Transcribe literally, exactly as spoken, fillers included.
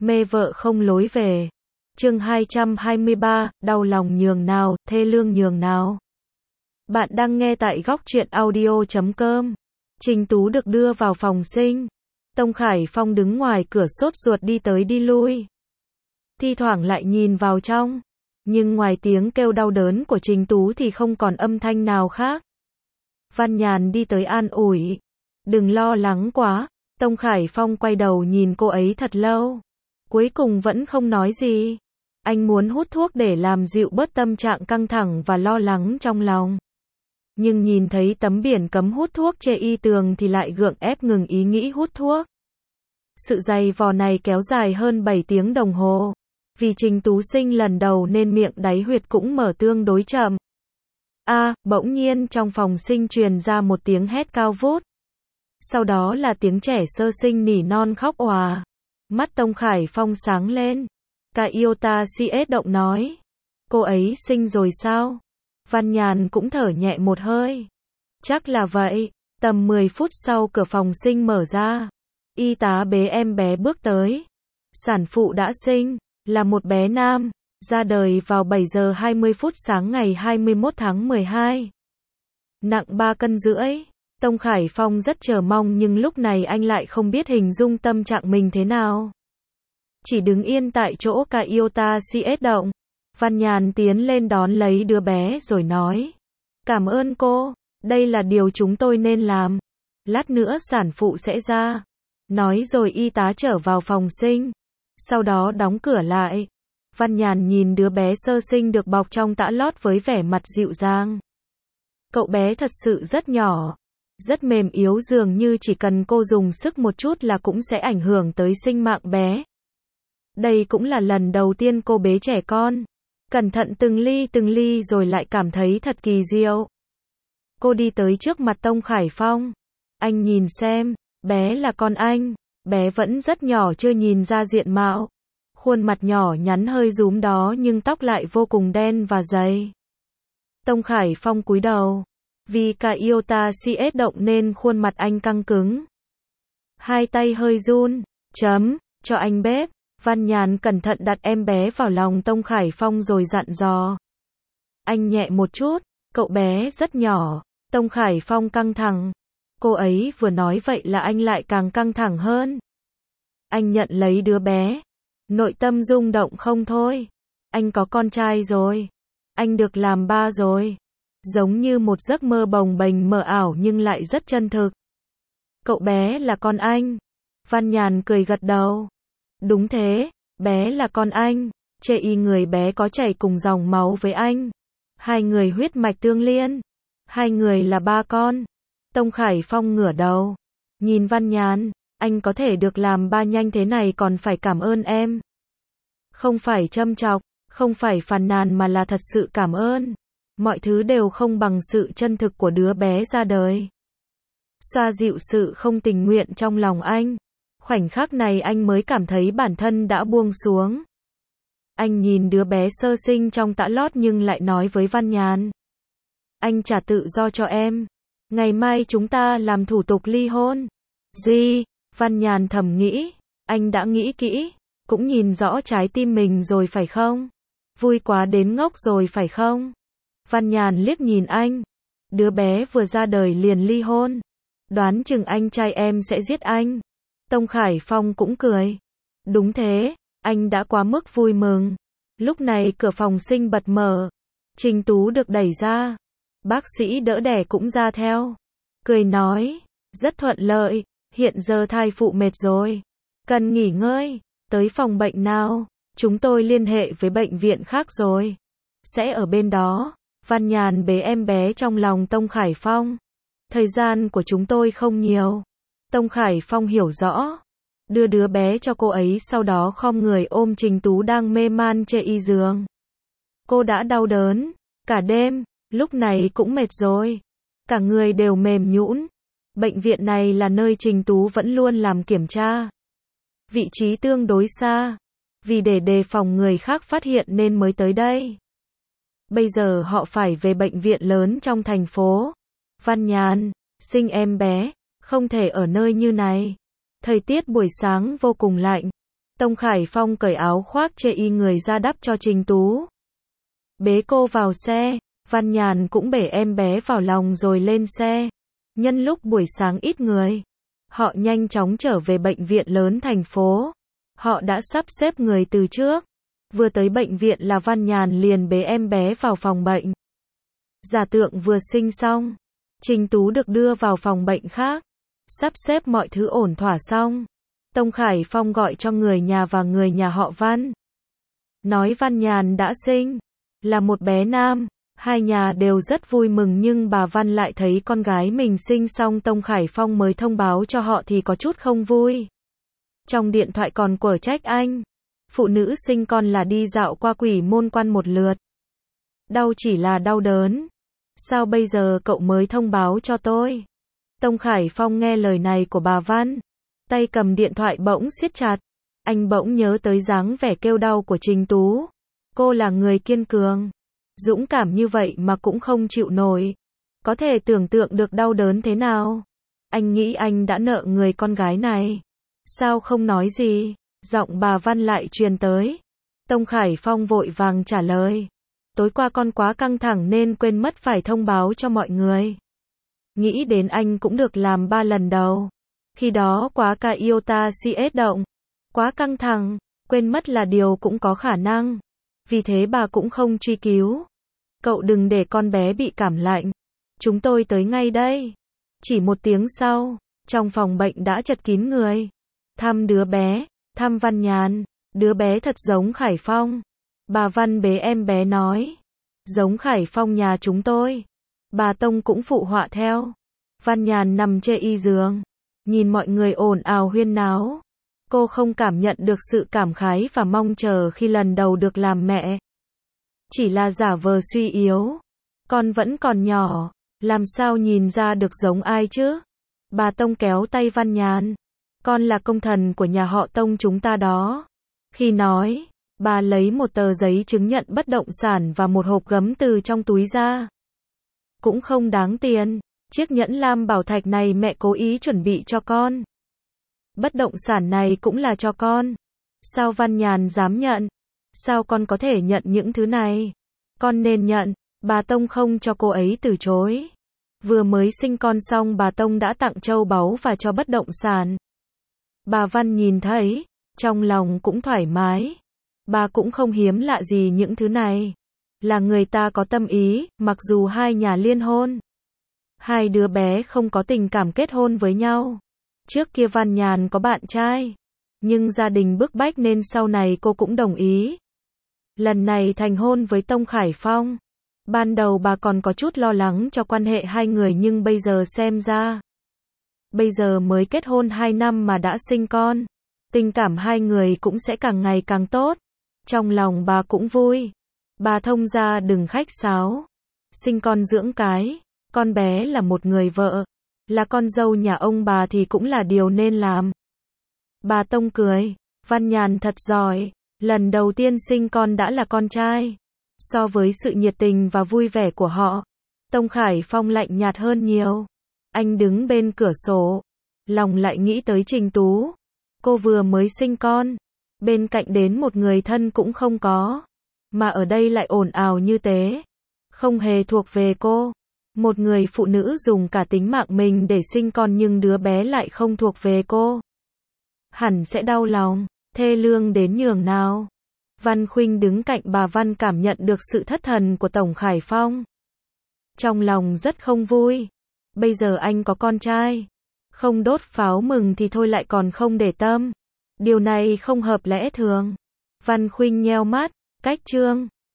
mê vợ không lối về. Chương hai trăm hai mươi ba, đau lòng nhường nào, thê lương nhường nào. Bạn đang nghe tại góc truyện audio chấm com. Trình Tú được đưa vào phòng sinh. Tông Khải Phong đứng ngoài cửa sốt ruột đi tới đi lui. Thi thoảng lại nhìn vào trong. Nhưng ngoài tiếng kêu đau đớn của Trình Tú thì không còn âm thanh nào khác. Văn Nhàn đi tới an ủi. Đừng lo lắng quá. Tông Khải Phong quay đầu nhìn cô ấy thật lâu. Cuối cùng vẫn không nói gì. Anh muốn hút thuốc để làm dịu bớt tâm trạng căng thẳng và lo lắng trong lòng. Nhưng nhìn thấy tấm biển cấm hút thuốc trên y tường thì lại gượng ép ngừng ý nghĩ hút thuốc. Sự giày vò này kéo dài hơn bảy tiếng đồng hồ. Vì Trình Tú sinh lần đầu nên miệng đáy huyệt cũng mở tương đối chậm. A, à, bỗng nhiên trong phòng sinh truyền ra một tiếng hét cao vút. Sau đó là tiếng trẻ sơ sinh nỉ non khóc òa. Mắt Tông Khải Phong sáng lên. Cả Iota xê ét động nói. Cô ấy sinh rồi sao? Văn Nhàn cũng thở nhẹ một hơi. Chắc là vậy. Tầm mười phút sau cửa phòng sinh mở ra. Y tá bế em bé bước tới. Sản phụ đã sinh, là một bé nam, ra đời vào bảy giờ hai mươi phút sáng ngày hai mươi mốt tháng mười hai. Nặng ba cân rưỡi. Tông Khải Phong rất chờ mong nhưng lúc này anh lại không biết hình dung tâm trạng mình thế nào. Chỉ đứng yên tại chỗ cả Iota xê ét động. Văn Nhàn tiến lên đón lấy đứa bé rồi nói. Cảm ơn cô, đây là điều chúng tôi nên làm. Lát nữa sản phụ sẽ ra. Nói rồi y tá trở vào phòng sinh. Sau đó đóng cửa lại. Văn Nhàn nhìn đứa bé sơ sinh được bọc trong tã lót với vẻ mặt dịu dàng. Cậu bé thật sự rất nhỏ. Rất mềm yếu dường như chỉ cần cô dùng sức một chút là cũng sẽ ảnh hưởng tới sinh mạng bé. Đây cũng là lần đầu tiên cô bế trẻ con. Cẩn thận từng ly từng ly rồi lại cảm thấy thật kỳ diệu. Cô đi tới trước mặt Tông Khải Phong. Anh nhìn xem, bé là con anh. Bé vẫn rất nhỏ chưa nhìn ra diện mạo. Khuôn mặt nhỏ nhắn hơi rúm đó nhưng tóc lại vô cùng đen và dày. Tông Khải Phong cúi đầu. Vì cả Iota xê ét động nên khuôn mặt anh căng cứng. Hai tay hơi run. Chấm, cho anh bếp. Văn Nhàn cẩn thận đặt em bé vào lòng Tông Khải Phong rồi dặn dò. Anh nhẹ một chút, cậu bé rất nhỏ. Tông Khải Phong căng thẳng. Cô ấy vừa nói vậy là anh lại càng căng thẳng hơn. Anh nhận lấy đứa bé. Nội tâm rung động không thôi. Anh có con trai rồi. Anh được làm ba rồi. Giống như một giấc mơ bồng bềnh mờ ảo nhưng lại rất chân thực. Cậu bé là con anh. Văn Nhàn cười gật đầu. Đúng thế, bé là con anh. Chê y người bé có chảy cùng dòng máu với anh. Hai người huyết mạch tương liên. Hai người là ba con. Tông Khải Phong ngửa đầu. Nhìn Văn Nhàn, anh có thể được làm ba nhanh thế này còn phải cảm ơn em. Không phải châm chọc, không phải phàn nàn mà là thật sự cảm ơn. Mọi thứ đều không bằng sự chân thực của đứa bé ra đời. Xoa dịu sự không tình nguyện trong lòng anh. Khoảnh khắc này anh mới cảm thấy bản thân đã buông xuống. Anh nhìn đứa bé sơ sinh trong tã lót nhưng lại nói với Văn Nhàn. Anh trả tự do cho em. Ngày mai chúng ta làm thủ tục ly hôn. Gì? Văn Nhàn thầm nghĩ. Anh đã nghĩ kỹ. Cũng nhìn rõ trái tim mình rồi phải không? Vui quá đến ngốc rồi phải không? Văn Nhàn liếc nhìn anh. Đứa bé vừa ra đời liền ly hôn. Đoán chừng anh trai em sẽ giết anh. Tông Khải Phong cũng cười. Đúng thế, anh đã quá mức vui mừng. Lúc này cửa phòng sinh bật mở. Trình Tú được đẩy ra. Bác sĩ đỡ đẻ cũng ra theo. Cười nói, rất thuận lợi, hiện giờ thai phụ mệt rồi. Cần nghỉ ngơi, tới phòng bệnh nào, chúng tôi liên hệ với bệnh viện khác rồi. Sẽ ở bên đó. Văn Nhàn bế em bé trong lòng Tông Khải Phong. Thời gian của chúng tôi không nhiều. Tông Khải Phong hiểu rõ. Đưa đứa bé cho cô ấy sau đó khom người ôm Trình Tú đang mê man trên y giường. Cô đã đau đớn. Cả đêm, lúc này cũng mệt rồi. Cả người đều mềm nhũn. Bệnh viện này là nơi Trình Tú vẫn luôn làm kiểm tra. Vị trí tương đối xa. Vì để đề phòng người khác phát hiện nên mới tới đây. Bây giờ họ phải về bệnh viện lớn trong thành phố. Văn Nhàn, sinh em bé, không thể ở nơi như này. Thời tiết buổi sáng vô cùng lạnh. Tông Khải Phong cởi áo khoác chê y người ra đắp cho Trình Tú. Bế cô vào xe, Văn Nhàn cũng bể em bé vào lòng rồi lên xe. Nhân lúc buổi sáng ít người, họ nhanh chóng trở về bệnh viện lớn thành phố. Họ đã sắp xếp người từ trước. Vừa tới bệnh viện là Văn Nhàn liền bế em bé vào phòng bệnh. Giả Tượng vừa sinh xong, Trình Tú được đưa vào phòng bệnh khác. Sắp xếp mọi thứ ổn thỏa xong, Tông Khải Phong gọi cho người nhà và người nhà họ Văn. Nói Văn Nhàn đã sinh, là một bé nam. Hai nhà đều rất vui mừng nhưng bà Văn lại thấy con gái mình sinh xong Tông Khải Phong mới thông báo cho họ thì có chút không vui. Trong điện thoại còn quở trách anh. Phụ nữ sinh con là đi dạo qua Quỷ Môn Quan một lượt. Đau chỉ là đau đớn. Sao bây giờ cậu mới thông báo cho tôi? Tông Khải Phong nghe lời này của bà Văn. Tay cầm điện thoại bỗng siết chặt. Anh bỗng nhớ tới dáng vẻ kêu đau của Trình Tú. Cô là người kiên cường, dũng cảm như vậy mà cũng không chịu nổi. Có thể tưởng tượng được đau đớn thế nào. Anh nghĩ anh đã nợ người con gái này. Sao không nói gì? Giọng bà Văn lại truyền tới. Tông Khải Phong vội vàng trả lời. Tối qua con quá căng thẳng nên quên mất phải thông báo cho mọi người. Nghĩ đến anh cũng được làm ba lần đầu. Khi đó quá ca iota cs động. Quá căng thẳng, quên mất là điều cũng có khả năng. Vì thế bà cũng không truy cứu. Cậu đừng để con bé bị cảm lạnh. Chúng tôi tới ngay đây. Chỉ một tiếng sau, trong phòng bệnh đã chật kín người. Thăm đứa bé, thăm Văn Nhàn. Đứa bé thật giống Khải Phong. Bà Văn bế em bé nói. Giống Khải Phong nhà chúng tôi. Bà Tông cũng phụ họa theo. Văn Nhàn nằm trên y giường. Nhìn mọi người ồn ào huyên náo. Cô không cảm nhận được sự cảm khái và mong chờ khi lần đầu được làm mẹ. Chỉ là giả vờ suy yếu. Con vẫn còn nhỏ, làm sao nhìn ra được giống ai chứ? Bà Tông kéo tay Văn Nhàn. Con là công thần của nhà họ Tông chúng ta đó. Khi nói, bà lấy một tờ giấy chứng nhận bất động sản và một hộp gấm từ trong túi ra. Cũng không đáng tiền, chiếc nhẫn lam bảo thạch này mẹ cố ý chuẩn bị cho con. Bất động sản này cũng là cho con. Sao Văn Nhàn dám nhận? Sao con có thể nhận những thứ này? Con nên nhận. Bà Tông không cho cô ấy từ chối. Vừa mới sinh con xong bà Tông đã tặng châu báu và cho bất động sản. Bà Văn nhìn thấy, trong lòng cũng thoải mái. Bà cũng không hiếm lạ gì những thứ này. Là người ta có tâm ý, mặc dù hai nhà liên hôn. Hai đứa bé không có tình cảm kết hôn với nhau. Trước kia Văn Nhàn có bạn trai, nhưng gia đình bức bách nên sau này cô cũng đồng ý. Lần này thành hôn với Tông Khải Phong. Ban đầu bà còn có chút lo lắng cho quan hệ hai người nhưng bây giờ xem ra. Bây giờ mới kết hôn hai năm mà đã sinh con. Tình cảm hai người cũng sẽ càng ngày càng tốt. Trong lòng bà cũng vui. Bà thông ra đừng khách sáo. Sinh con dưỡng cái. Con bé là một người vợ. Là con dâu nhà ông bà thì cũng là điều nên làm. Bà Tông cười. Văn Nhàn thật giỏi. Lần đầu tiên sinh con đã là con trai. So với sự nhiệt tình và vui vẻ của họ, Tông Khải Phong lạnh nhạt hơn nhiều. Anh đứng bên cửa sổ, lòng lại nghĩ tới Trình Tú. Cô vừa mới sinh con, bên cạnh đến một người thân cũng không có, mà ở đây lại ồn ào như thế. Không hề thuộc về cô. Một người phụ nữ dùng cả tính mạng mình để sinh con nhưng đứa bé lại không thuộc về cô. Hẳn sẽ đau lòng, thê lương đến nhường nào. Văn Khuynh đứng cạnh bà Văn cảm nhận được sự thất thần của Tổng Khải Phong. Trong lòng rất không vui. Bây giờ anh có con trai. Không đốt pháo mừng thì thôi lại còn không để tâm. Điều này không hợp lẽ thường. Văn Khuynh nheo mắt, cách chương.